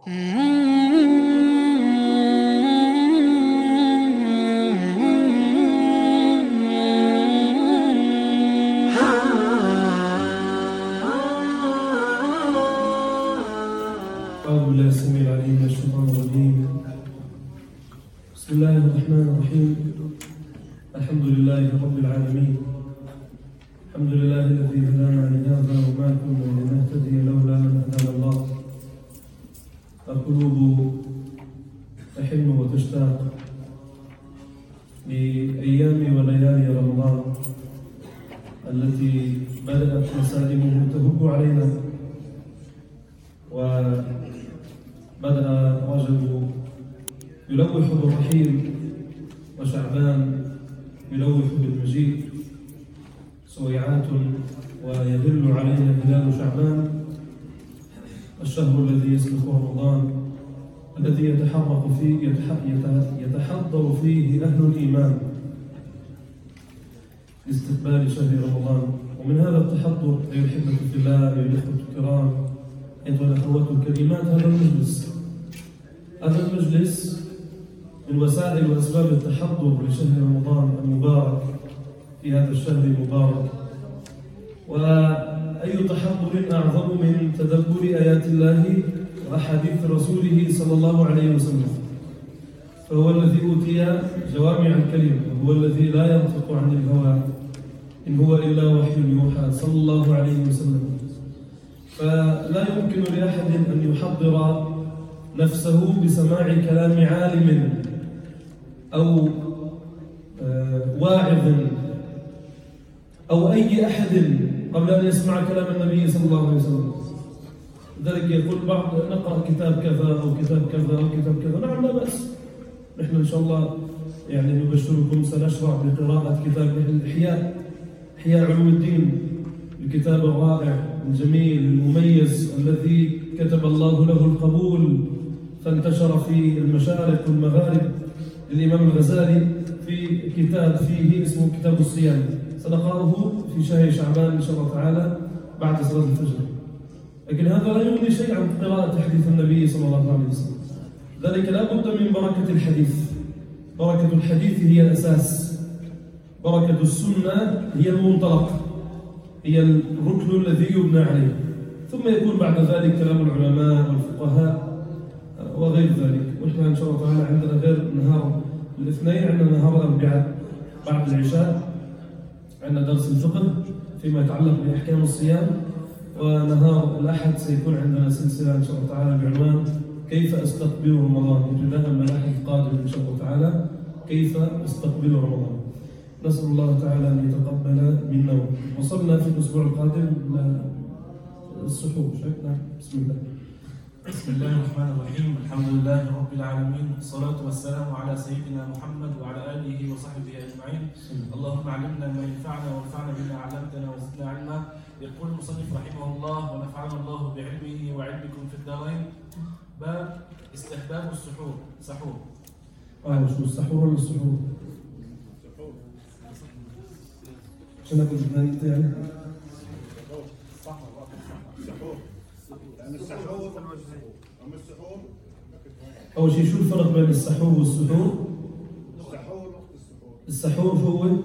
بالله السميع العليم من الشيطان الرجيم. بسم الله الرحمن الرحيم. الحمد لله رب العالمين. الحمد لله الذي هدانا لهذا وما كنا لنهتدي لولا أن هدانا الله. القلوب تحن وتشتاق لأيام وليالي رمضان التي بدأت مسالمه تهب علينا، وبدأ رجب يلوح بالرحيل وشعبان يلوح بالمجيء، سويعات ويهل علينا هلال شعبان، الشهر الذي يسبق رمضان، الذي يتحضر فيه أهل الإيمان لاستقبال شهر رمضان. ومن هذا التحضر أيها الأحبة في الله، أيها الأخوة الكرام، أيها الأخوات الكريمات، هذا المجلس من وسائل وأسباب التحضر لشهر رمضان المبارك في هذا الشهر المبارك. وأي تحضر أعظم من تدبر آيات الله وأحاديث رسوله صلى الله عليه وسلم، فهو الذي أوتي جوامع الكلم، وهو الذي لا ينطق عن الهوى، إن هو إلا وحي يوحى صلى الله عليه وسلم. فلا يمكن لأحد أن يحضر نفسه بسماع كلام عالم أو واعظ أو أي أحد قبل أن يسمع كلام النبي صلى الله عليه وسلم. لذلك يقول بعض: نقرأ كتاب كذا أو كتاب كذا أو كتاب كذا. نعم، لا بأس. نحن إن شاء الله نبشركم سنشرع بقراءة كتاب إحياء علوم الدين، الكتاب الرائع الجميل المميز الذي كتب الله له القبول فانتشر في المشارق والمغارب، للإمام الغزالي، في كتاب فيه اسمه كتاب الصيام. سنقرأه في شهر شعبان إن شاء الله تعالى بعد صلاة الفجر. لكن هذا لا يغني شيء عن قراءة حديث النبي صلى الله عليه وسلم. ذلك لا بد من بركة الحديث. بركة الحديث هي الأساس، بركة السنة هي المنطلق، هي الركن الذي يبنى عليه، ثم يكون بعد ذلك كلام العلماء والفقهاء وغير ذلك. ونحن إن شاء الله تعالى عندنا غير نهار الاثنين، عندنا نهار الأربعاء بعد العشاء عندنا درس الفقه فيما يتعلق بأحكام الصيام، ونهار الأحد سيكون عندنا سلسلة إن شاء الله تعالى بعنوان كيف أستقبل رمضان، ابتداء من الأحد القادم إن شاء الله تعالى كيف أستقبل رمضان. نسأل الله تعالى أن يتقبل منا. وصلنا في الأسبوع القادم للسحور. نعم، بسم الله. بسم الله الرحمن الرحيم. الحمد لله رب العالمين، والصلاة والسلام على سيدنا محمد وعلى آله وصحبه أجمعين. اللهم علمنا ما ينفعنا وانفعنا بما علمتنا وزدنا علما. يقول المصنف رحمه الله: ونفعنا الله بعلمه وعلمكم في الدارين. باب استحباب السحور. سحور. شو السحور ولا السحور؟ شو نقول بالثاني يعني؟ أول شيء شو الفرق بين السحور والسحور؟ السحور شو هو؟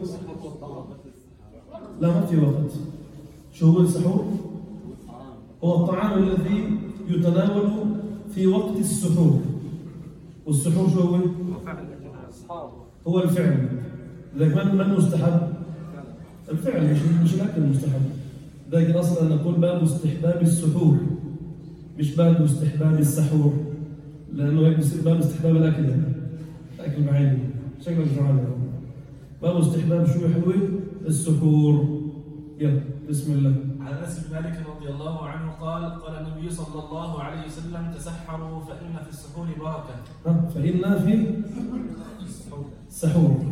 لا، ما في وقت. شو هو السحور؟ هو الطعام الذي يتناول في وقت السحور. والسحور شو هو؟ هو الفعل. لذلك من مستحب؟ الفعل، مش الأكل المستحب. لذلك الأصل أن نقول باب استحباب السحور، مش باب استحباب السحور، لأنه هيك بصير باب استحباب الأكل، الأكل معيني شكله جوعان. باب استحباب شو حلوة؟ السحور. يلا بسم الله. عن أنس بن مالك رضي الله عنه قال: قال النبي صلى الله عليه وسلم: تسحروا فإن في السحور بركة. فإن في السحور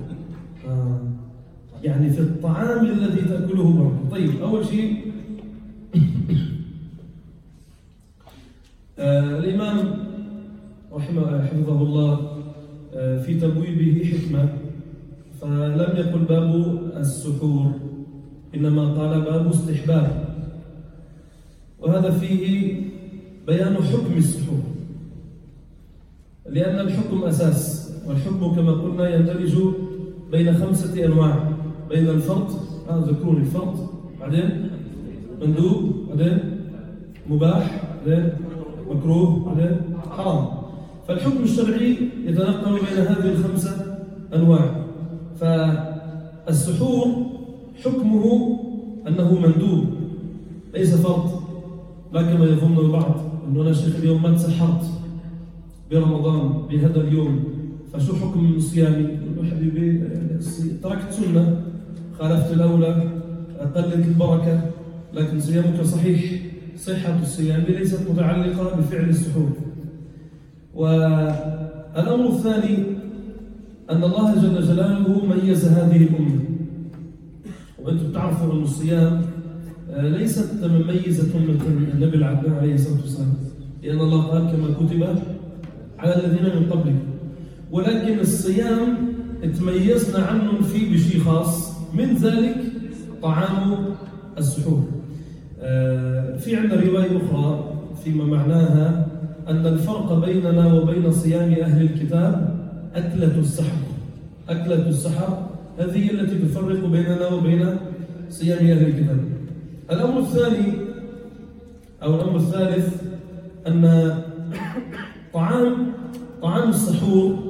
يعني في الطعام الذي تأكله بركة. طيب، أول شيء الإمام حفظه الله في تبويبه حكمة، فلم يقل باب السحور، إنما قال باب استحباب، وهذا فيه بيان حكم السحور. لأن الحكم أساس، والحكم كما قلنا يندرج بين 5 أنواع: بين الفرض، ذكروني الفرض، بعدين مندوب، بعدين مباح، بعدين مكروه، بعدين حرام. فالحكم الشرعي يتنقل بين هذه ال5 أنواع. فالسحور حكمه أنه مندوب ليس فرض، لا كما يظن البعض أنه أنا شيخ اليوم ما تسحرت برمضان بهذا اليوم فشو حكم صيامي؟ يقول حبيبي تركت سنة، خالفت الأولى، قلت البركة، لكن صيامك صحيح. صحة الصيام ليست متعلقة بفعل السحور. والأمر الثاني أن الله جل جلاله ميز هذه الأمة، وأنتم تعرفوا أن الصيام ليست مميزة مثل النبي العدنان عليه الصلاة والسلام، لأن الله قال كما كتب على الذين من قبلكم. ولكن الصيام تميزنا عنه فيه بشيء خاص، من ذلك طعام السحور. في عندنا رواية أخرى فيما معناها أن الفرق بيننا وبين صيام أهل الكتاب أكلة السحر. أكلة السحر هذه التي تفرق بيننا وبين صيام أهل الكتاب. الأمر الثاني أو الأمر الثالث أن طعام السحور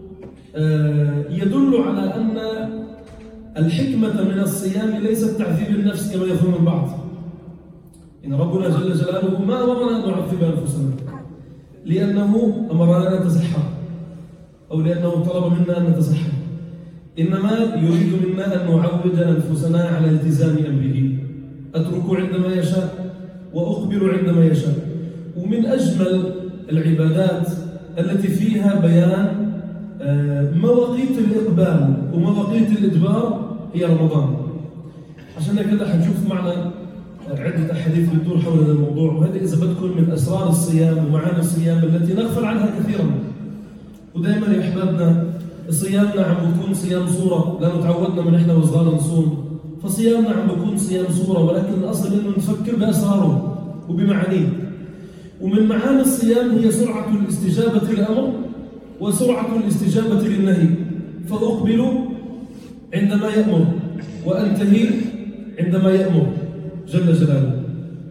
يدل على أن الحكمة من الصيام ليست تعذيب النفس كما يظن البعض. إن ربنا جل جلاله ما أمرنا أن نعذب أنفسنا لأنه أمرنا أن نتسحر أو لأنه طلب منا أن نتسحر، إنما يريد منا أن نعود أنفسنا على التزام أمره. أترك عندما يشاء وأقبل عندما يشاء. ومن أجمل العبادات التي فيها بيان مواقيت الإقبال ومواقيت الإدبار هي رمضان. عشان كده حنشوف معنا عدة أحاديث بتدور حول هذا الموضوع، وهذا إذا بدكم من أسرار الصيام ومعاني الصيام التي نغفل عنها كثيرا. ودائما يا أحبابنا صيامنا عم بيكون صيام صورة، لأنه تعودنا من إحنا وصغار نصوم، فصيامنا عم بيكون صيام صورة، ولكن الأصل إنه نفكر بأسراره وبمعانيه. ومن معاني الصيام هي سرعة الاستجابة للأمر وسرعة الاستجابة للنهي، فأقبل عندما يأمر وأنتهي عندما يأمر جل جلاله.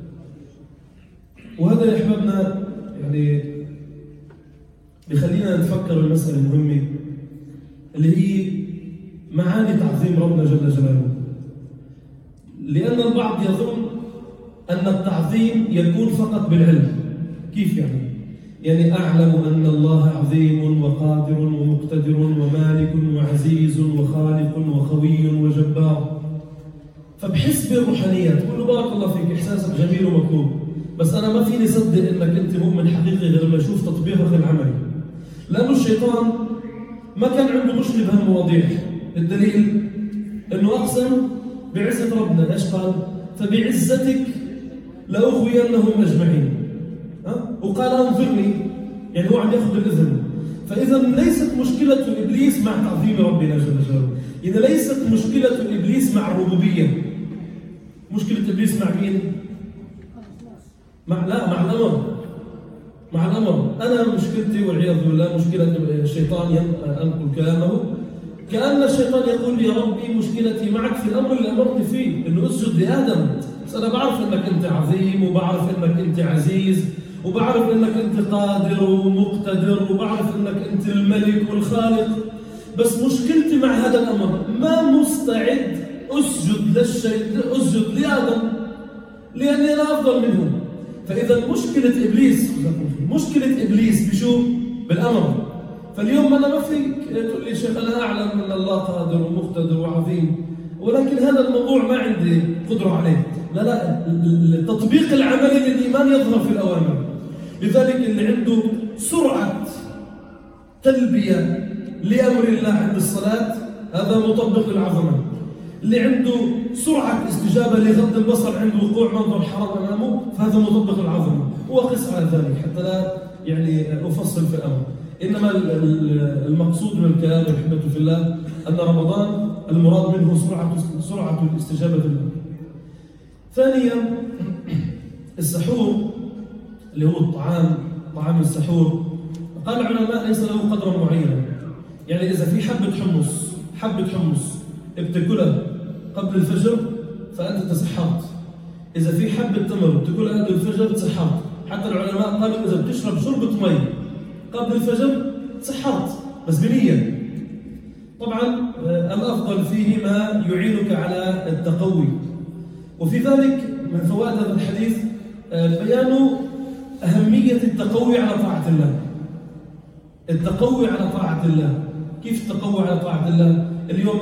وهذا يا أحبابنا يعني بخلينا نفكر المسألة المهمة اللي هي معاني تعظيم ربنا جل جلاله. لأن البعض يظن أن التعظيم يكون فقط بالعلم. كيف يعني؟ يعني أعلم أن الله عظيم وقادر ومقتدر ومالك وعزيز وخالق وخوي وجبار، فبحس بالروحانيات بقول له بارك الله فيك، إحساسك جميل ومطلوب، بس أنا ما فيني صدق إنك أنت مؤمن حقيقي غير ما أشوف تطبيقك العملي. لأنه الشيطان ما كان عنده مشكلة بهالمواضيع. الدليل إنه أقسم بعزة ربنا، إيش قال؟ فبعزتك لأغوينهم أجمعين. وقال أنظرني، يعني هو عم يأخذ الإذن. فإذا ليست مشكلة إبليس مع تعظيم ربنا جل جلاله، إذا ليست مشكلة إبليس مع الربوبية. مشكلة إبليس مع مين؟ مع الأمر. مع الأمر. أنا مشكلتي والعياذ بالله مشكلة الشيطان أنقل كلامه كأن الشيطان يقول يا ربي مشكلتي معك في الأمر اللي أمرت فيه، إنه اسجد لآدم. بس أنا بعرف إنك أنت عظيم، وبعرف إنك أنت عزيز، وبعرف إنك أنت قادر ومقتدر، وبعرف إنك أنت الملك والخالق، بس مشكلتي مع هذا الأمر ما مستعد أسجد لآدم لأني أنا أفضل منه. فإذا مشكلة إبليس بشو؟ بالأمر. فاليوم أنا ما فيك تقول لي شيخ أنا أعلم أن الله قادر ومقتدر وعظيم، ولكن هذا الموضوع ما عندي قدرة عليه. لا، التطبيق العملي للإيمان يظهر في الأوامر. لذلك اللي عنده سرعة تلبية لأمر الله عند الصلاة هذا مطبق العظمة. اللي عنده سرعة استجابة لغض البصر عند وقوع منظر حرام أمامه فهذا مطبق العظمة. وقس على ذلك حتى لا يعني أفصل في الأمر. إنما المقصود من الكلام والحكمة في الله أن رمضان المراد منه سرعة الاستجابة لله. ثانيا السحور اللي هو طعام السحور قال العلماء ليس له قدر معين، يعني إذا في حبة حمص بتاكلها قبل الفجر فأنت تسحرت، إذا في حبة تمر بتاكلها قبل الفجر تسحرت. حتى العلماء قالوا إذا بتشرب شربة مي قبل الفجر تسحرت، بس بنية. طبعا الأفضل فيه ما يعينك على التقوي. وفي ذلك من فوائد هذا الحديث بيان أهمية التقوي على طاعة الله. التقوي على طاعة الله. كيف التقوي على طاعة الله؟ اليوم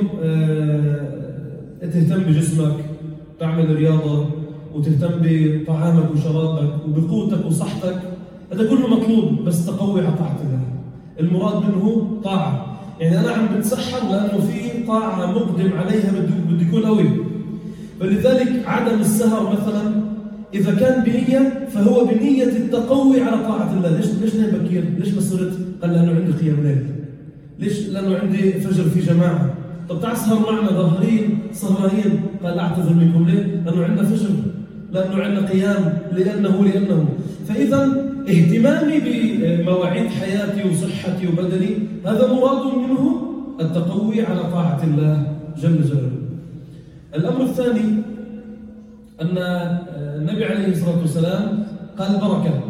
تهتم بجسمك، تعمل رياضة، وتهتم بطعامك وشرابك وبقوتك وصحتك، هذا كله مطلوب، بس تقوي على طاعة الله. المراد منه طاعة، يعني أنا عم بتسحر لأنه في طاعة مقدم عليها بدي يكون قوي. فلذلك عدم السهر مثلا إذا كان بنية فهو بنية التقوي على طاعة الله. ليش نام بكير؟ ليش ما صرت؟ قال لأنه عندي قيام ليل. ليش؟ لأنه عندي فجر في جماعة. طب تعال سهر معنا ظاهرين سهرانين. قال أعتذر منكم ليه؟ لأنه عندنا فجر، لأنه عندنا قيام، لأنه. فإذا اهتمامي بمواعيد حياتي وصحتي وبدني هذا مراد منه التقوي على طاعة الله جل جلاله. الأمر الثاني أن النبي عليه الصلاة والسلام قال بركة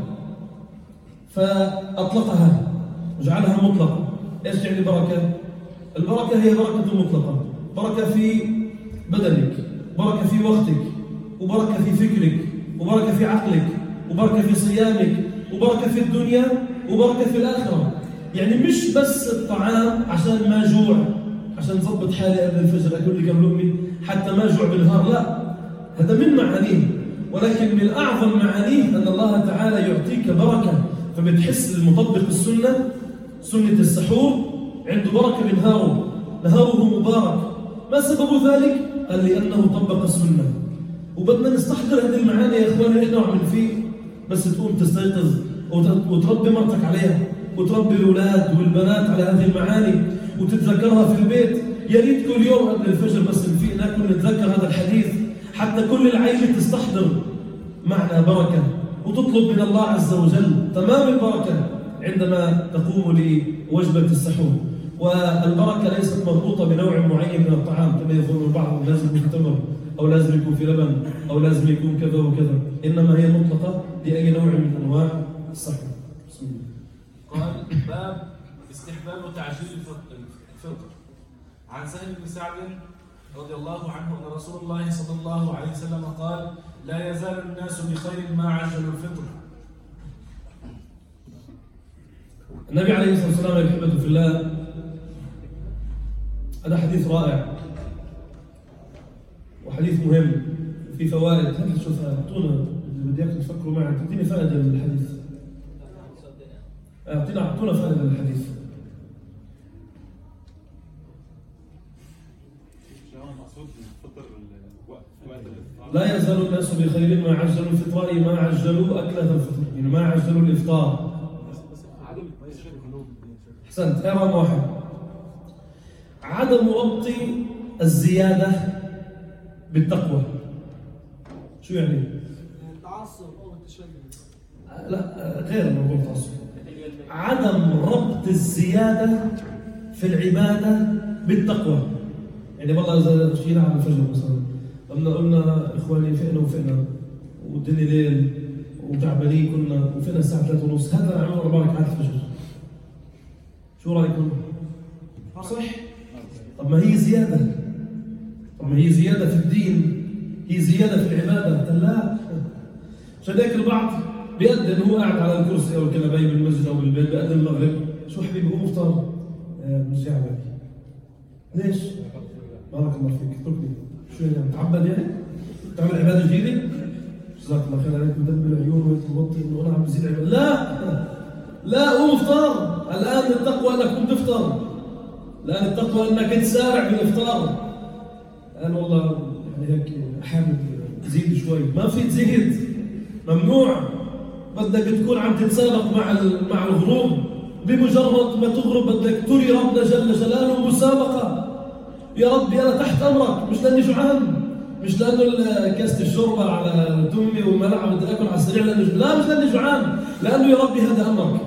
فأطلقها وجعلها مطلقة. إيش يعني بركة؟ البركة هي بركة مطلقة، بركة في بدنك، بركة في وقتك، وبركة في فكرك، وبركة في عقلك، وبركة في صيامك، وبركة في الدنيا، وبركة في الآخرة. يعني مش بس الطعام عشان ما جوع، عشان نظبط حالي قبل الفجر أكل لي كم لقمة حتى ما جوع بالنهار، لا، هذا من معانيه. ولكن من أعظم معانيه أن الله تعالى يعطيك بركة، فبتحس المطبق السنة، سنة السحور عنده بركة بنهاره، نهاره مبارك. ما سبب ذلك؟ قال لأنه طبق السنة. وبدنا نستحضر هذه المعاني يا إخواني. إحنا عم فيه بس تقوم تستيقظ وتربي مرتك عليها، وتربي الأولاد والبنات على هذه المعاني، وتتذكرها في البيت. يا ريت كل يوم قبل الفجر بس نفيق ناكل نتذكر هذا الحديث، حتى كل العائلة تستحضر معنى بركة، وتطلب من الله عز وجل تمام البركة عندما تقوم لوجبة السحور. والبركة ليست مربوطة بنوع معين من الطعام كما يظن البعض، لازم يكون تمر أو لازم يكون في لبن أو لازم يكون كذا وكذا، إنما هي مطلقة لأي نوع من أنواع السحور. بسم الله. قال باب استحباب تعجيل الفطر. عن سهل بن سعد رضي الله عنه أن رسول الله صلى الله عليه وسلم قال: لا يزال الناس بخير ما عجلوا الفطر. النبي عليه الصلاة والسلام يحبه في الله، هذا حديث رائع وحديث مهم في فوائد. هل شوف أعطونا، بدي إياكم تفكروا معي، تعطيني فائدة من الحديث. أعطونا فائدة من الحديث. لا يزال الناس بخير ما عجلوا الفطر، ما عجلوا أكلة الفطر، يعني ما عجلوا الإفطار. أحسنت. رقم واحد عدم ربط الزيادة بالتقوى. شو يعني؟ التعصب أو التشدد. لا، غير موضوع التعصب. عدم ربط الزيادة في العبادة بالتقوى. يعني والله إذا جينا على الفجر مثلا قلنا إخواني فئنا والدنيا ليل وتعبانين كنا وفئنا الساعة 3:30، هذا عمر 4 ركعات الفجر. شو رأيكم؟ صح؟ طب ما هي زيادة، في الدين، هي زيادة في العبادة. لا، عشان هيك البعض بيأذن هو قاعد على الكرسي أو الكنباية بالمسجد أو بالبيت، بيأذن المغرب، شو حبيبي قوم افطر. مش عليك. ليش؟ بارك الله فيك، اتركني. شو يعني متعبد يعني؟ تعمل عبادة جديدة؟ جزاك الله خير عليك، مدبل العيون وموطي وأنا عم بزيد عبادة. لا قوم افطر. الآن التقوى أنك قوم تفطر، الآن التقوى أنك تسارع بالإفطار. الآن والله يعني هيك حابب زيد شوي، ما في تزيد، ممنوع. بدك تكون عم تتسابق مع الغروب، بمجرد ما تغرب بدك تري ربنا جل جلاله مسابقة. يا ربي أنا تحت أمرك، مش لأني جوعان، مش لأنه كاسة الشوربة على تمي وملعب بدي أكل على السريع، لا مش لأني جوعان، لأنه يا ربي هذا أمرك. شفت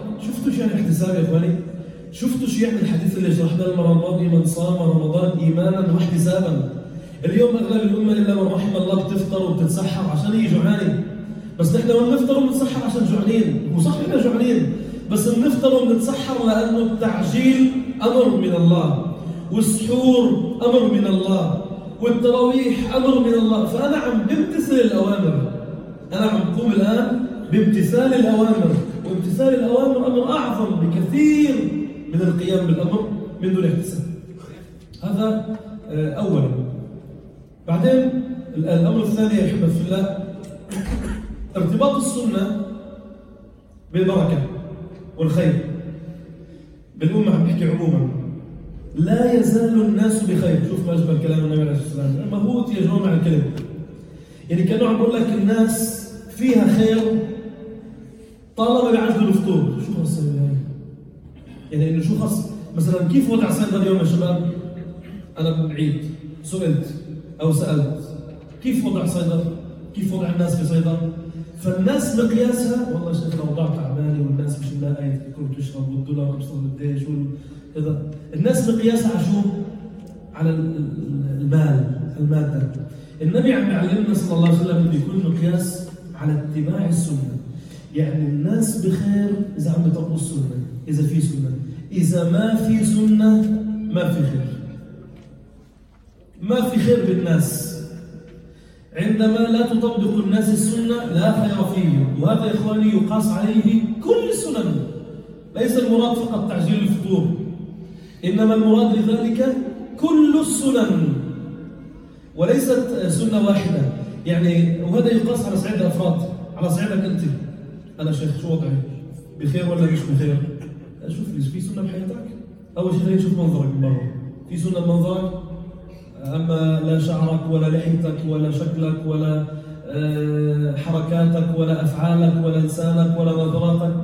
شفتوا شو يعني احتساب يا اخواني؟ شفتوا شو يعني الحديث اللي شرحناه المره الماضيه من صام رمضان ايمانا واحتسابا؟ اليوم اغلب الامه الا من رحم الله بتفطر وبتتسحر عشان هي جوعانه، بس نحن ما بنفطر وبنتسحر عشان جوعانين، هو صح احنا جوعانين بس بنفطر وبنتسحر لانه التعجيل امر من الله، والسحور امر من الله، والتراويح امر من الله، فانا عم بمتثل الاوامر، انا عم بقوم الان بامتثال الاوامر، وامتثال الاوامر امر اعظم بكثير من القيام بالامر من دون احتساب. هذا اولا. بعدين الامر الثاني يا احبه في الله ارتباط السنه بالبركه والخير بالامه. عم بحكي عموما لا يزال الناس بخير. شوف ما اجمل كلام النبي عليه الصلاه والسلام، المهوت يا جماعه الكلمه، يعني كانوا عم بقول لك الناس فيها خير طالما بيعجلوا الفطور. شو خص يعني انه شو خص مثلا كيف وضع صيدا اليوم يا شباب؟ انا بعيد سئلت او سالت كيف وضع صيدا؟ كيف وضع الناس في صيدا؟ فالناس مقياسها والله شايف الاوضاع تعبانه والناس مش لاقيه تاكل وتشرب والدولار بيوصل قديش كذا. الناس مقياسها على شو؟ على الماده. النبي عم يعلمنا صلى الله عليه وسلم انه يكون مقياس على اتباع السنه. يعني الناس بخير اذا عم بيطبقوا السنه، اذا في سنه، اذا ما في سنه ما في خير. ما في خير بالناس. عندما لا تطبق الناس السنة لا خير فيه، وهذا يا إخواني يقاس عليه كل السنن. ليس المراد فقط تعجيل الفطور، إنما المراد بذلك كل السنن وليست سنة واحدة. يعني وهذا يقاس على صعيد الأفراد، على صعيدك أنت. أنا شيخ شو وضعي؟ بخير ولا مش بخير؟ شوف لي في سنة بحياتك؟ أول شيء خلينا نشوف منظرك من برا. في سنة بمنظرك؟ أما لا شعرك ولا لحيتك ولا شكلك ولا حركاتك ولا أفعالك ولا لسانك ولا نظراتك.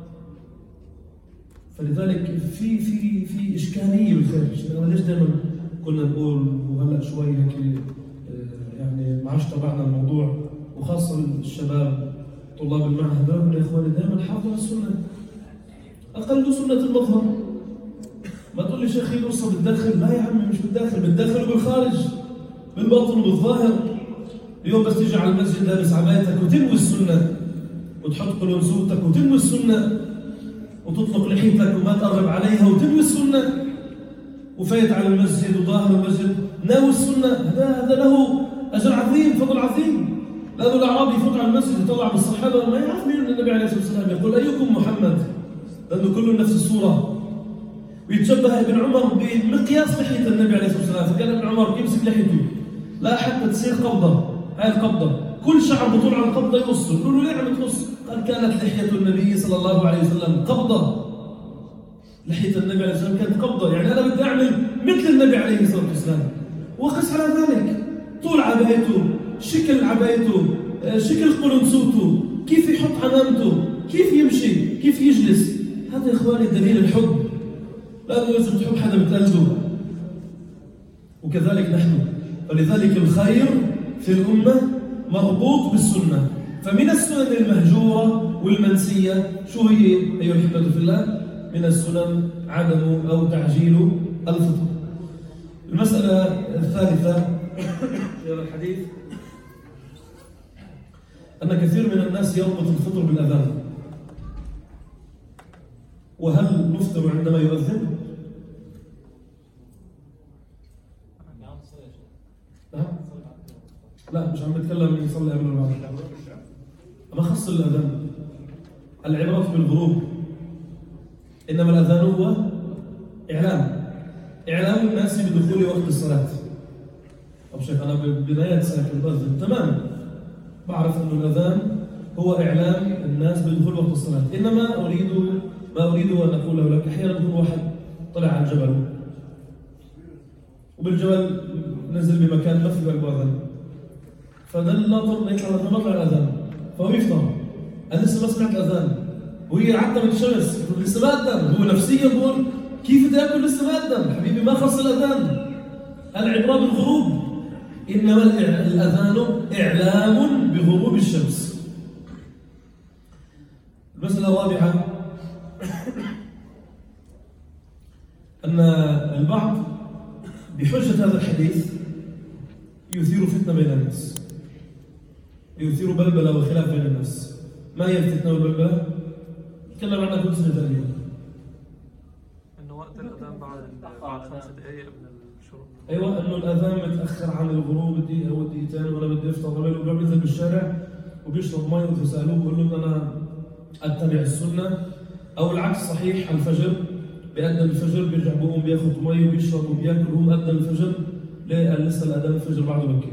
فلذلك في إشكالية بالخير. ليش دائما كنا نقول وهلا شوي هيك يعني ما عادش تبعنا الموضوع، وخاصة الشباب طلاب المعهد يا إخواني دائما حافظوا على السنة، أقل سنة المظهر. ما تقول لي شيخي القصة بالداخل، لا يا عمي مش بالداخل، بالداخل وبالخارج، بالباطن وبالظاهر. اليوم بس تيجي على المسجد لابس عبايتك وتنوي السنة، وتحط قلنسوتك وتنوي السنة، وتطلق لحيتك وما تقرب عليها وتنوي السنة، وفايت على المسجد وظاهر المسجد ناوي السنة، هذا له أجر عظيم، فضل عظيم. لأنه الأعرابي يفوت على المسجد يطلع بالصحابة ما يعرف مين النبي عليه الصلاة والسلام، يقول أيكم محمد؟ لأنه كله نفس الصورة. ويتشبه ابن عمر بمقياس لحية النبي عليه الصلاة والسلام، فكان ابن عمر يمسك لحيته لا حتى تصير قبضة، هاي القبضة كل شعر بطول على القبضة يقص. يقولوا ليه عم تقص؟ قال كانت لحية النبي صلى الله عليه وسلم قبضة. لحية النبي عليه الصلاة والسلام كانت قبضة، يعني أنا بدي أعمل مثل النبي عليه الصلاة والسلام. وقس على ذلك طول عبايته، شكل عبايته، شكل قلنسوته، كيف يحط عمامته، كيف يمشي، كيف يجلس. هذا يا إخواني دليل الحب، لأنه لازم تحب حدا بتقلده. وكذلك نحن، فلذلك الخير في الأمة مربوط بالسنة. فمن السنن المهجورة والمنسية شو هي أيها الأحبة في الله؟ من السنن عدم أو تعجيل الفطر. المسألة الثالثة في هذا الحديث أن كثير من الناس يربط الفطر بالأذان. وهل نفطر عندما يؤذن؟ لا مش عم بتكلم من يصلي قبل ولا بعد، ما خص الأذان. العبرة بالغروب، إنما الأذان هو إعلام الناس بدخول وقت الصلاة. طب شيخ أنا ببداية ساكن بأذن، تمام، بعرف أن الأذان هو إعلام الناس بدخول وقت الصلاة. إنما ما أريد أن أقوله لك، أحيانا يكون واحد طلع على الجبل وبالجبل نزل بمكان ما في قلبه أذان، فدل الناطر يطلع الأذان فهو يفطر. أنا لسه ما سمعت الأذان وهي عدت من الشمس لسه ما أذن، هو نفسيا بقول كيف بدي أكل لسه ما أذن؟ حبيبي ما خلص الأذان. العبرة بالغروب، إنما الأذان إعلام بغروب الشمس. المسألة الرابعة أن البعض بحجة هذا الحديث يثير فتنة بين الناس، يثير بلبلة وخلاف بين الناس. ما هي الفتنة والبلبلة؟ نتكلم عنها كل سنة تقريبا. إنه وقت الأذان بعد 5 دقائق من الشروق. أيوة، إنه الأذان متأخر عن الغروب بدقيقة أو دقيقتين، وأنا بدي أفطر قبل، وبينزل بالشارع وبيشرب مي وتسألوه بيقول لهم أنا أتبع السنة، أو العكس صحيح. على الفجر بيأذن الفجر بيرجع بقوم بياخذ مي وبيشرب وبياكل وهو مأذن الفجر. ليه؟ قال لسه الأذان الفجر بعده بكير.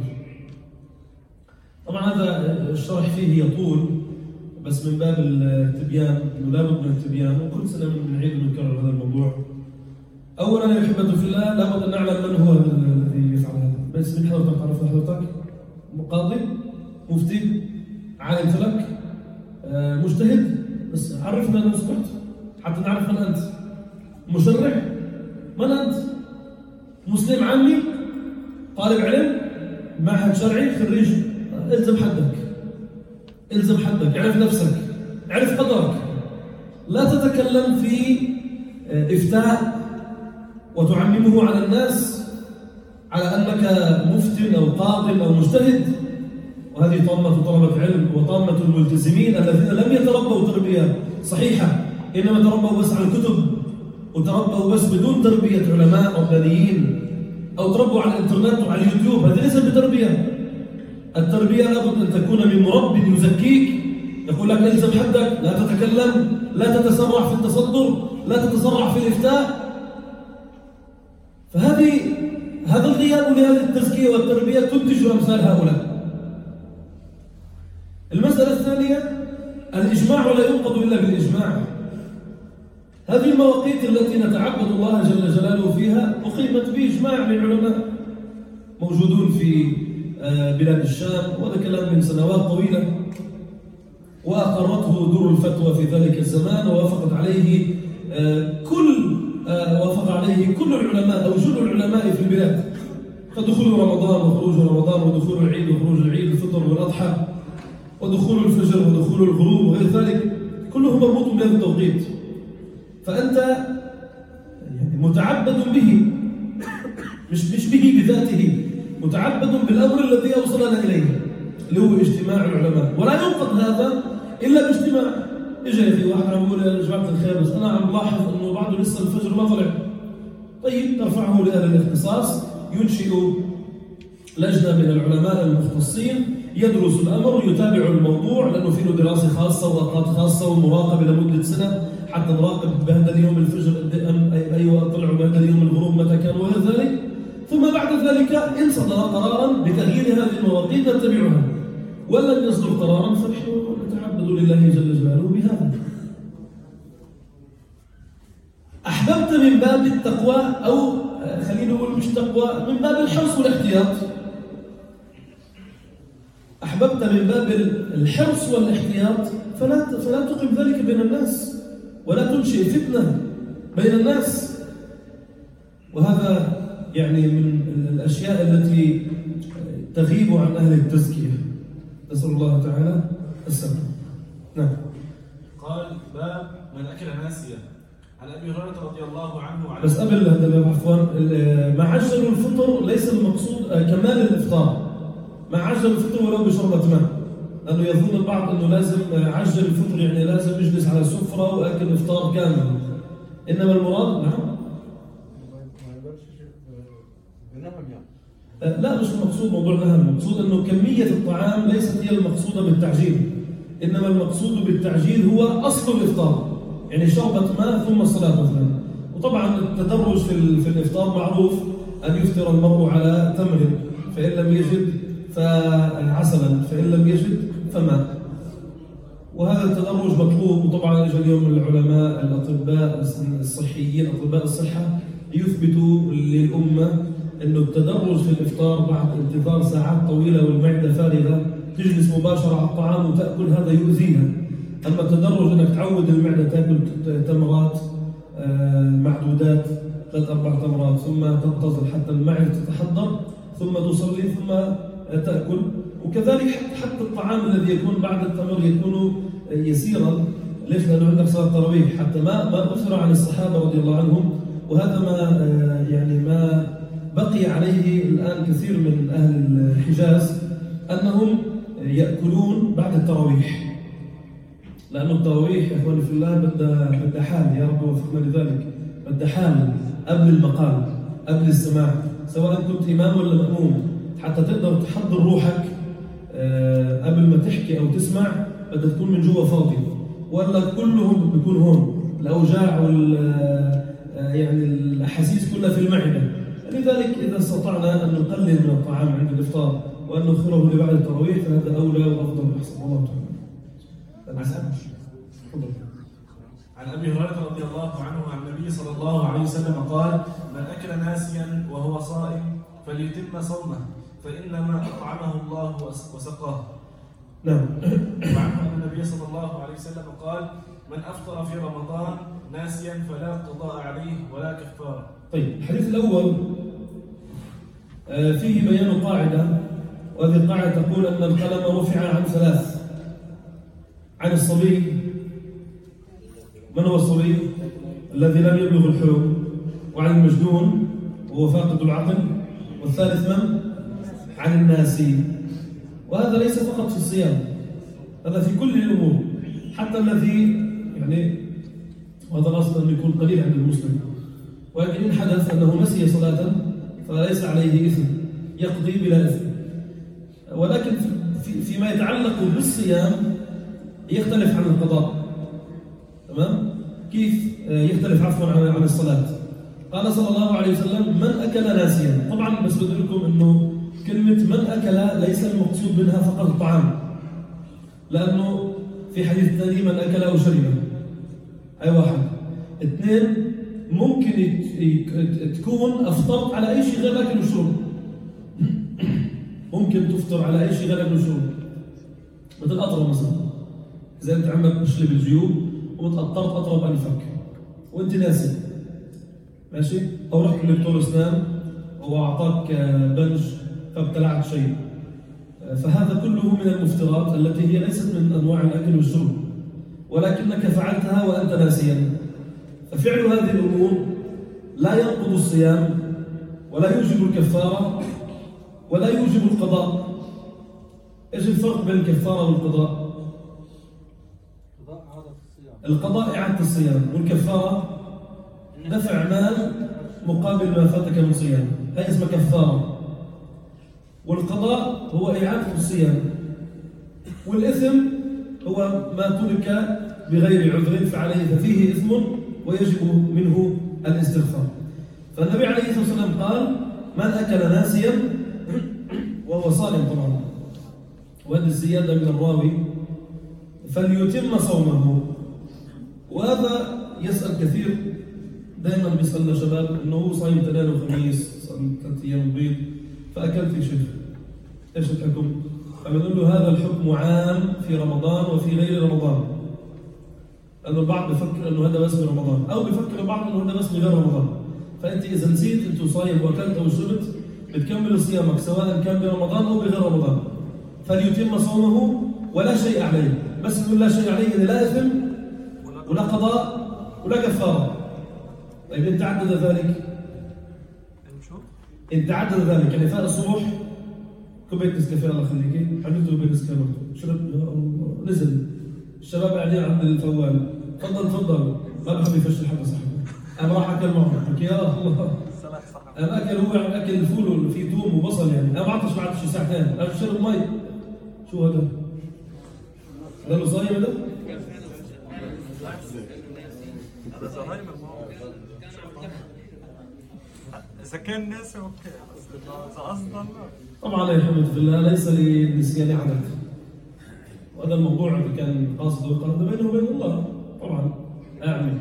طبعا هذا الشرح فيه يطول، بس من باب التبيان، انه لابد من التبيان، وكل سنه بنعيد ونكرر هذا الموضوع. اولا يا احبتي في الله، لابد ان نعلم من هو الذي يفعل هذا. بس من حضرتك تعرف حضرتك؟ قاضي؟ مفتي؟ عالم فلك؟ مجتهد؟ بس عرفنا لو سمحت حتى نعرف من انت. مشرع؟ من انت؟ مسلم عامي؟ طالب علم؟ معهد شرعي؟ خريج؟ الزم حدك، الزم حدك، اعرف نفسك، اعرف قدرك. لا تتكلم في إفتاء وتعممه على الناس على أنك مفتي أو قاضي أو مجتهد. وهذه طامة طلبة علم وطامة الملتزمين الذين لم يتربوا تربية صحيحة، إنما تربوا بس على الكتب، وتربوا بس بدون تربية علماء ربانيين، أو تربوا على الإنترنت وعلى اليوتيوب. هذه ليست بتربية. التربية لابد أن تكون من مرب يزكيك، يقول لك الزم حدك، لا تتكلم، لا تتسرع في التصدر، لا تتسرع في الإفتاء. هذا الغياب لهذه التزكية والتربية تنتج أمثال هؤلاء. المسألة الثانية، الإجماع لا ينقض إلا بالإجماع. هذه المواقيت التي نتعبد الله جل جلاله فيها أقيمت بإجماع من العلماء موجودون في بلاد الشام، وهذا كلام من سنوات طويلة، وأقرته دور الفتوى في ذلك الزمان، ووافق عليه كل العلماء أو جل العلماء في البلاد. فدخول رمضان وخروج رمضان، ودخول العيد وخروج العيد، الفطر والأضحى، ودخول الفجر ودخول الغروب وغير ذلك، كله مربوط بهذا التوقيت. فأنت يعني متعبد به، مش به بذاته، متعبد بالأمر الذي أوصلنا إليه اللي هو اجتماع العلماء. ولا ينقض هذا إلا باجتماع. إجا في واحد عم يقول يا جماعة الخير، بس أنا عم بلاحظ إنه بعده لسه الفجر ما طلع. طيب ترفعه لأهل الاختصاص، ينشئ لجنة من العلماء المختصين يدرس الأمر ويتابع الموضوع، لأنه فيه دراسة خاصة وأوقات خاصة ومراقبة لمدة سنة، حتى نراقب بهذا اليوم الفجر أيوة طلعوا، بهذا اليوم الغروب متى كان وغير ذلك. ثم بعد ذلك إن صدر قرارا بتغيير هذه المواقيت نتبعها، ولم يصدر قرارا فنحن نتعبد لله جل جلاله بهذا. أحببت من باب التقوى، أو خلينا نقول مش تقوى، من باب الحرص والاحتياط. أحببت من باب الحرص والاحتياط فلا تقم ذلك بين الناس، ولا تنشئ فتنة بين الناس. وهذا يعني من الأشياء التي تغيب عن أهل التزكية. نسأل الله تعالى السلامة. نعم. قال باب من أكل ناسيا. عن أبي هريرة رضي الله عنه. بس قبل هذا الباب عفوا، ما عجل الفطر ليس المقصود كمال الإفطار. ما عجل الفطر ولو بشربة ماء، لأنه يظن البعض أنه لازم عجل الفطر يعني لازم يجلس على سفرة وأكل إفطار كامل. إنما المراد نعم. لا، مش المقصود موضوع نهم. المقصود أنه كمية الطعام ليست هي المقصودة بالتعجيل، إنما المقصود بالتعجيل هو أصل الإفطار، يعني شربة ماء ثم الصلاة مثلا. وطبعا التدرج في الإفطار معروف، أن يفطر المرء على تمر، فإن لم يجد فعسلا، فإن لم يجد فماء. وهذا التدرج مطلوب. وطبعا اجى اليوم العلماء الأطباء الصحيين، أطباء الصحة، يثبتوا للأمة أنه التدرج في الإفطار بعد انتظار ساعات طويلة والمعدة فارغة تجلس مباشرة على الطعام وتأكل، هذا يؤذيها. أما التدرج أنك تعود المعدة تأكل تمرات معدودات، 3-4 تمرات، ثم تنتظر حتى المعدة تتحضر، ثم تصلي، ثم تأكل. وكذلك حتى الطعام الذي يكون بعد التمر يكون يسيرا. ليش؟ لأنه عندك صلاة التراويح. حتى ما أثر عن الصحابة رضي الله عنهم وهذا ما يعني ما بقي عليه الآن كثير من أهل الحجاز، أنهم يأكلون بعد التراويح، لأن التراويح يا إخواني في الله بدها حال، يا رب وفقنا لذلك، بدها حال قبل المقام، قبل السماع، سواء كنت إمام ولا مأموم، حتى تقدر تحضر روحك قبل ما تحكي أو تسمع، بدها تكون من جوا فاضي، ولا كلهم بيكون هون الأوجاع يعني الأحاسيس كلها في المعدة. لذلك إذا استطعنا أن نقلل من الطعام عند الإفطار وأن نخره لبعد التراويح فهذا أولى وأفضل وأحسن. الله تعالى. عن أبي هريرة رضي الله عنه عن النبي صلى الله عليه وسلم قال: من أكل ناسيا وهو صائم فليتم صومه فإنما أطعمه الله وسقاه. نعم. وعنه أن النبي صلى الله عليه وسلم قال: من أفطر في رمضان ناسيا فلا قضاء عليه ولا كفارة. طيب، الحديث الأول فيه بيان قاعدة، وهذه القاعدة تقول أن القلم رفع عن ثلاث: عن الصبي. من هو الصبي؟ الذي لم يبلغ الحلم. وعن المجنون وهو فاقد العقل. والثالث من؟ عن الناسي. وهذا ليس فقط في الصيام، هذا في كل الأمور، حتى الذي يعني وهذا الأصل أنه يكون قليل عند المسلم، ولكن إن حدث أنه نسي صلاة فليس عليه إثم، يقضي بلا إثم. ولكن فيما يتعلق بالصيام يختلف عن القضاء. تمام؟ كيف يختلف عفوا عن الصلاة؟ قال صلى الله عليه وسلم: من أكل ناسيا. طبعا بس بدي لكم أنه كلمة من أكل ليس المقصود منها فقط الطعام، لأنه في حديث ثاني: من أكل أو شرب. أي واحد. اثنين، ممكن تكون أفطرت على أي شيء غير أكل وشرب. ممكن تفطر على أي شيء غير أكل وشرب، مثل أطرب مثلا. إذا أنت عندك مشكلة بالجيوب وتقطرت أطرب أنفك وأنت ناسي، ماشي؟ أو رحت لدكتور أسنان وأعطاك بنج فابتلعت شيء، فهذا كله من المفطرات التي هي ليست من أنواع الأكل والشرب، ولكنك فعلتها وأنت ناسيا. ففعل هذه الأمور لا ينقض الصيام ولا يوجب الكفارة ولا يوجب القضاء. إيش الفرق بين الكفارة والقضاء؟ القضاء إعادة الصيام، والكفارة دفع مال مقابل ما فاتك من صيام، هي اسمها كفارة. والقضاء هو إعادة الصيام، والإثم هو ما ترك بغير عذر ففيه إثم ويجب منه الاستغفار. فالنبي عليه الصلاة والسلام قال: من أكل ناسيا وهو صائم، طبعا وهذه الزيادة من الراوي، فليتم صومه. وهذا يسأل كثير، دائما بيسألنا شباب انه هو صايم اثنين وخميس، صايم 3 أيام بيض، فأكلت شيء، ايش الحكم؟ فبنقول له هذا الحكم عام في رمضان وفي غير رمضان، لأن البعض بفكر انه هذا بس في رمضان، او بفكر البعض انه هذا بس في غير رمضان. فانت اذا نسيت انت صايم واكلت او شربت بتكمل صيامك سواء كان برمضان او بغير رمضان، فليتم صومه ولا شيء عليه. بس نقول لا شيء عليه، لا اثم ولا قضاء ولا كفاره. طيب إن تعدد ذلك، إن تعدد ذلك يعني فاق الصبح كوباية نسكافيه، الله يخليكي، حبيبته كوباية نسكافيه، شرب نزل، الشباب قاعدين عند الفوال، تفضل ما بحب يفشل حدا صاحبه، أنا راح أكل معه، حكي يا الله، أنا أكل هو أكل الفول فيه توم وبصل، يعني أنا بعطش بعد شي ساعتين، أنا شرب مي، شو هذا؟ ده له صايم ده؟ إذا كان ناسي أوكي، بس إذا قصدا طبعا يا حمد في الله ليس للنسيان عدد، وهذا الموضوع اللي كان قاصد وقصد بينه وبين الله طبعا أعمل.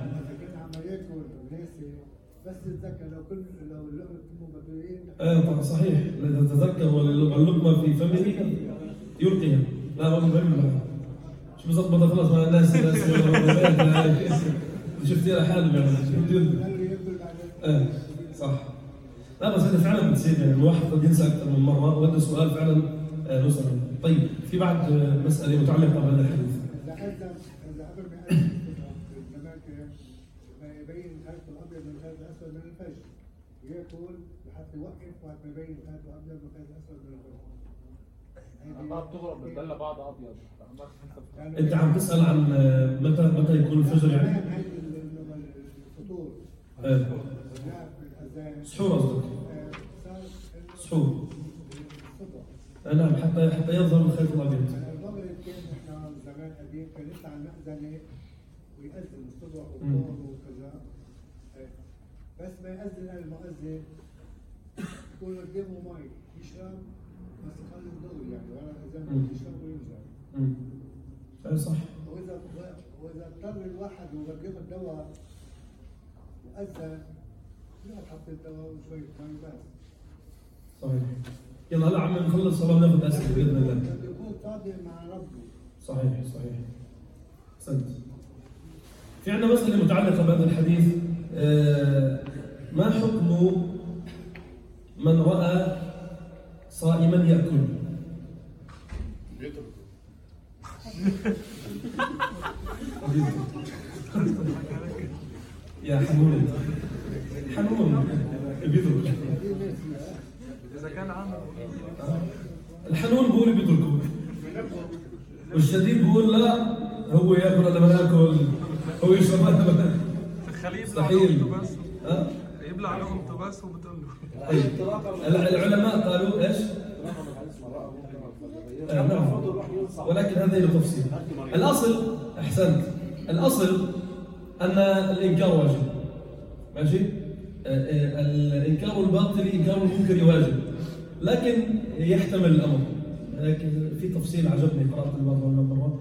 بس تتذكر لو اللقمة طبعا صحيح، لا تتذكر واللقمة في فمه يلقيها، لا والله مهم، شو بظبط خلاص مع الناس شفت لها حالي يعني صح. لا بس هذا فعلا بتصير، يعني الواحد قد ينسى اكثر من مره، وهذا السؤال فعلا نسأل. طيب في بعد مساله متعلقه بهذا الحديث. اذا قبل ما يبين الخيط الابيض من الخيط الاسود من الفجر، ويقول لحتى يوقف وقت ما يبين الخيط الابيض من الخيط الاسود من الفجر. عمال بتغرب بتدلى بعض ابيض. انت عم تسال عن متى يكون الفجر يعني؟ هاي الفطور. سحور قصدك؟ سحور. نعم، حتى يظهر الخيط الابيض. المغرب كان احنا زمان قديم كان يطلع المأذنة ويأذن الصبح والظهر وكذا، بس ما يأذن المؤذن يكون قدامه مي يشرب بس يخلي الضوء يعني ولا اذان يشرب وينزل. صح. واذا اضطر الواحد وقدم الدواء وأذن لا تحط الدواء وشوية مي بس. صحيح. يلا هلا عم نخلص صلاة ناخذ أسئلة بإذن الله. يكون صادق مع ربه. صحيح. أحسنت. في عندنا مسألة متعلقة بهذا الحديث. ما حكم من رأى صائما يأكل؟ يا حنون بيترك. إذا كان عامل الحنون بقول بيتركه، والشديد بقول لا هو ياكل انا ما اكل، هو يشرب انا ما تخليه مستحيل. يبلع لقمته بس وبتقول له. طيب العلماء قالوا ايش؟ نعم، ولكن هذا له تفصيل. الاصل احسنت، الاصل ان الانكار واجب، ماشي؟ الانكار الباطل انكار المنكر واجب، لكن يحتمل الامر، لكن في تفصيل عجبني قرات البعض والمرات.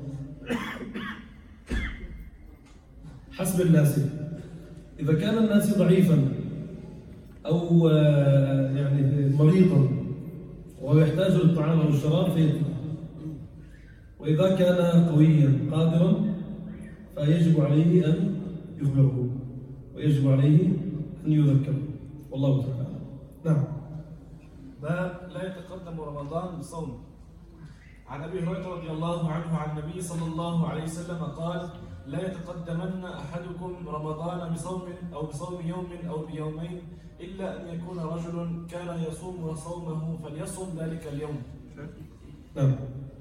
حسب الناس، اذا كان الناس ضعيفا او يعني مريضا وهو يحتاج للطعام او الشراب فيترك، واذا كان قويا قادرا فيجب عليه ان يخبره ويجب عليه ان يذكره، والله تعالى. نعم. باب لا يتقدم رمضان بصوم. عن ابي هريره رضي الله عنه عن النبي صلى الله عليه وسلم قال: لا يتقدمن احدكم رمضان بصوم او بصوم يوم او بيومين الا ان يكون رجل كان يصوم صومه فليصم ذلك اليوم. نعم.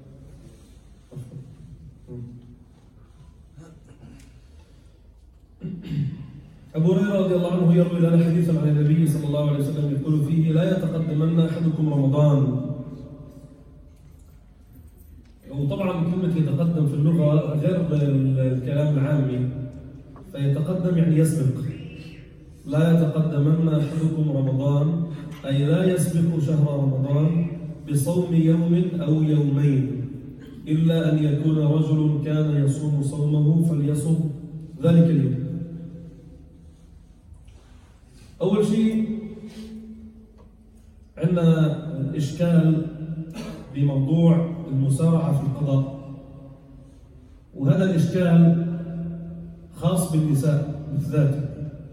أبو هريرة رضي الله عنه يروي لنا حديثا عن النبي صلى الله عليه وسلم يقول فيه: لا يتقدمن أحدكم رمضان. وطبعا كلمة يتقدم في اللغة غير الكلام العامي، فيتقدم يعني يسبق. لا يتقدمن أحدكم رمضان أي لا يسبق شهر رمضان بصوم يوم أو يومين إلا أن يكون رجل كان يصوم صومه فليصم ذلك اليوم. أول شيء عندنا إشكال بموضوع المسارعة في القضاء، وهذا الإشكال خاص بالنساء بالذات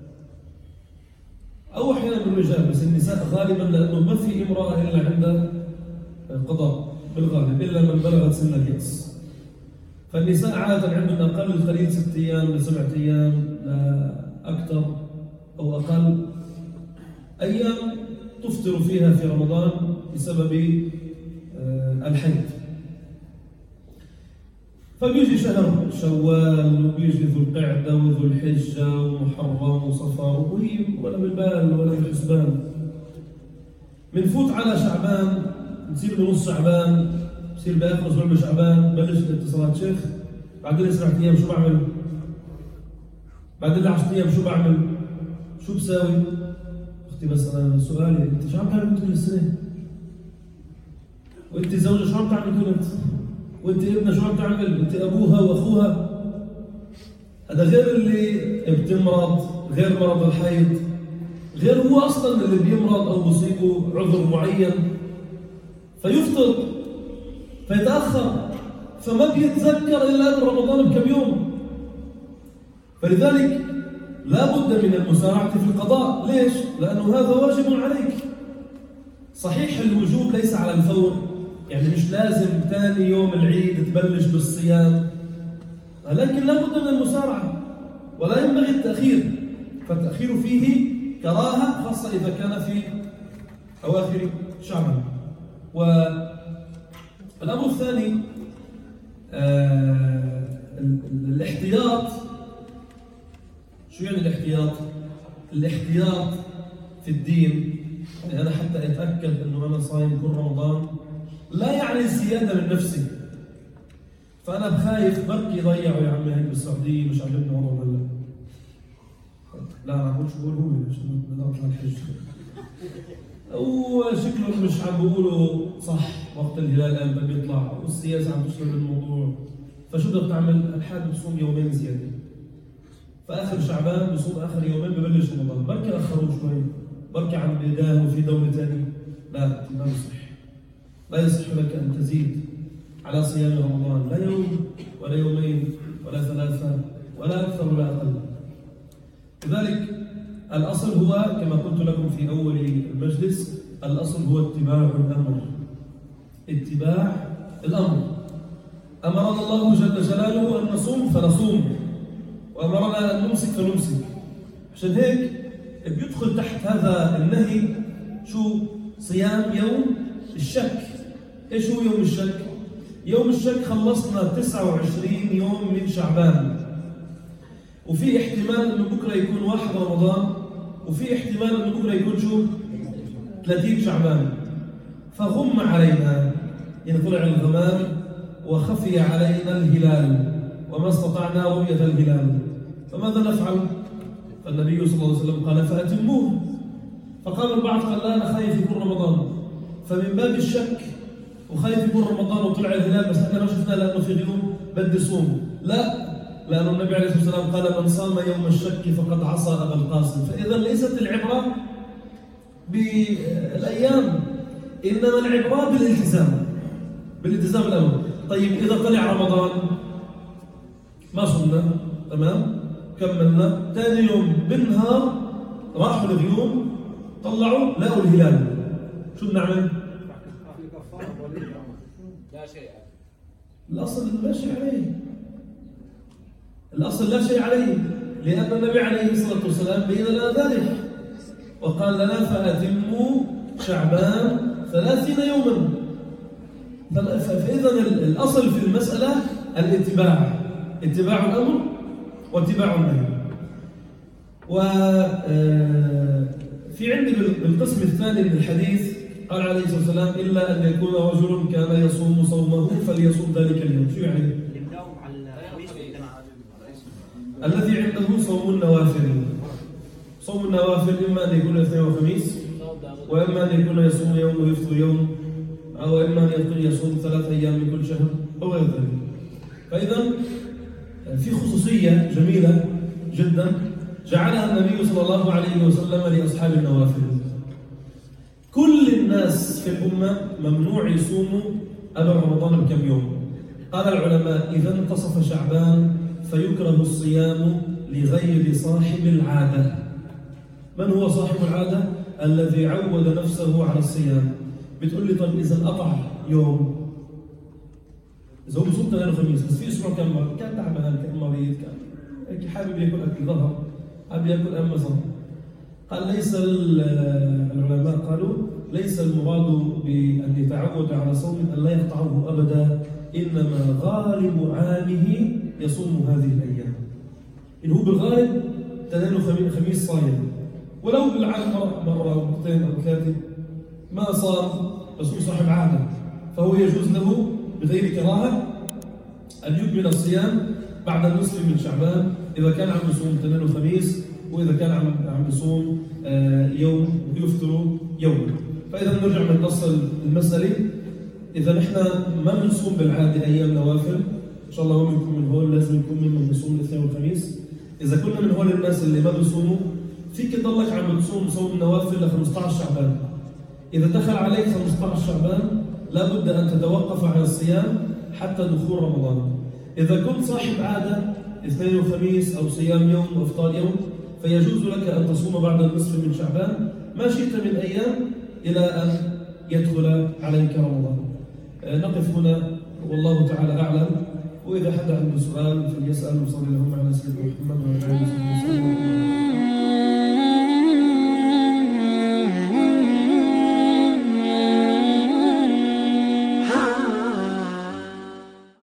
أو أحيانا بالرجال، بس النساء غالبا لأنه ما في امرأة إلا عندها قضاء بالغالب إلا من بلغت سن اليأس. فالنساء عادة عندنا أقل القليل 6 أيام ل 7 أيام لا أكثر أو أقل أيام تفطر فيها في رمضان بسبب الحيض. فبيجي شهر شوال وبيجي ذو القعدة وذو الحجة ومحرم وصفر وهي ولا بالبال ولا بالحسبان. منفوت على شعبان، نصير بنص شعبان، نصير بآخر أسبوع من شعبان بلش الاتصالات: شيخ بعد 7 أيام شو بعمل؟ بعد 10 أيام شو بعمل؟ شو بساوي؟ أختي بس أنا سؤالي أنت شو عم تعمل طول السنة؟ وأنت زوجة شو عم تعمل كنت؟ وأنت ابنها شو عم تعمل؟ وأنت أبوها وأخوها. هذا غير اللي بتمرض، غير مرض الحيض، غير هو أصلا اللي بيمرض أو بيصيبه عذر معين فيفطر فيتأخر فما بيتذكر إلا من رمضان بكم يوم. فلذلك لا بد من المسارعة في القضاء. ليش؟ لأنه هذا واجب عليك. صحيح الوجوب ليس على الفور، يعني مش لازم ثاني يوم العيد تبلش بالصيام، لكن لا بد من المسارعة ولا ينبغي التأخير. فالتأخير فيه كراهة، خاصة إذا كان في أواخر شعبان. والأمر الثاني الاحتياط. شو يعني الاحتياط؟ الاحتياط في الدين، يعني أنا حتى أتأكد أنه أنا صايم كل رمضان، لا يعني الزيادة من نفسي. فأنا بخايف بركي يضيعوا يا عمي هيك بالسعودية، مش عجبني وضعه هلا. لا أنا بقول شو بقول هو عشان بدي أطلع الحج. وشكله مش عم بقولوا صح، وقت الهلال الآن بده يطلع والسياسة عم تشتغل بالموضوع. فشو بدك تعمل؟ الحال بصوم يومين زيادة. فآخر شعبان بصوم آخر يومين ببلش رمضان، بركي أخروا شوي، بركي عم بيداهوا في دولة ثانية. لا يصح. لا يصح لك أن تزيد على صيام رمضان لا يوم ولا يومين ولا ثلاثة ولا أكثر ولا أقل. لذلك الأصل هو كما قلت لكم في أول المجلس، الأصل هو اتباع الأمر. اتباع الأمر. أمرنا الله جل جلاله أن نصوم فنصوم، وأمرنا أن نمسك فنمسك. عشان هيك بيدخل تحت هذا النهي شو؟ صيام يوم الشك. إيش هو يوم الشك؟ يوم الشك خلصنا 29 يوم من شعبان، وفي احتمال انه بكره يكون 1 رمضان، وفي احتمال انه بكره يكون شو؟ 30 شعبان. فغم علينا، يعني طلع الغمام وخفي علينا الهلال وما استطعنا رؤية الهلال، فماذا نفعل؟ فالنبي صلى الله عليه وسلم قال فأتموه. فقال البعض قال لا أنا خايف يكون رمضان، فمن باب الشك وخايف يكون رمضان وطلع الهلال بس احنا ما شفنا لأنه في غيوم بدي صوم، لا، لأن النبي عليه الصلاة والسلام قال من صام يوم الشك فقد عصى أبا القاسم. فإذا ليست العبرة بالأيام، إنما العبرة بالالتزام الأول. طيب إذا طلع رمضان ما صمنا، تمام، كملنا، ثاني يوم بالنهار راحوا الغيوم طلعوا لقوا الهلال، شو بنعمل؟ لا شيء. الأصل لا شيء عليه. الأصل لا شيء عليه، لأن النبي عليه الصلاة والسلام بين لنا ذلك وقال لنا فأتموا شعبان 30 يوما. فإذا الأصل في المسألة الاتباع، اتباع الأمر واتباع النهي. وفي عندي بالقسم الثاني من الحديث قال عليه الصلاة والسلام إلا أن يكون رجل كان يصوم صومه فليصوم ذلك اليوم. شو يعني؟ الذي عنده صوم النوافل. صوم النوافل إما أن يكون الاثنين وخميس، وإما أن يكون يصوم يوم ويفطر يوم، أو إما أن يصوم 3 أيام من كل شهر أو غير ذلك. فإذا في خصوصية جميلة جدا جعلها النبي صلى الله عليه وسلم لأصحاب النوافل. كل الناس في الأمة ممنوع يصوموا قبل رمضان بكم يوم. قال العلماء إذا انتصف شعبان فيكره الصيام لغير صاحب العادة. من هو صاحب العادة؟ الذي عود نفسه على الصيام. بتقول لي طب إذا قطع يوم، إذا هو بصوم 2 وخميس بس في أسبوع كان تعبان، كان مريض، كان هيك حابب ياكل أكل ظهر، حابب ياكل أمزر. قال ليس العلماء قالوا ليس المراد بأن يتعود على صوم أن لا يقطعه أبدا، إنما غالب عامه يصوم هذه الأيام. إن هو بالغالب 2 وخميس صايم، ولو بالعادة مرة أو 2 أو 3 ما صار بس هو صاحب عادة، فهو يجوز له بغير كراهة أن يكمل الصيام بعد النصف من شعبان إذا كان عم يصوم 2 وخميس، وإذا كان عم يصوم يوم ويفطر يوم. فإذا نرجع من أصل المسألة، إذا نحن ما بنصوم بالعادة أيام نوافل، إن شاء الله منكم من هول لازم يكون من بيصوم الاثنين والخميس. إذا كنا من هول الناس اللي ما بيصوموا، فيك تضلك عم بتصوم صوم النوافل ل 15 شعبان. إذا دخل عليك 15 شعبان لابد أن تتوقف عن الصيام حتى دخول رمضان. إذا كنت صاحب عادة 2 وخميس أو صيام يوم وإفطار يوم، فيجوز لك أن تصوم بعد النصف من شعبان ما شئت من أيام إلى أن يدخل عليك رمضان. نقف هنا والله تعالى أعلم، وإذا حد عنده سؤال فليسأل. وصلى اللهم على سيدنا محمد وعلى آله وصحبه وسلم.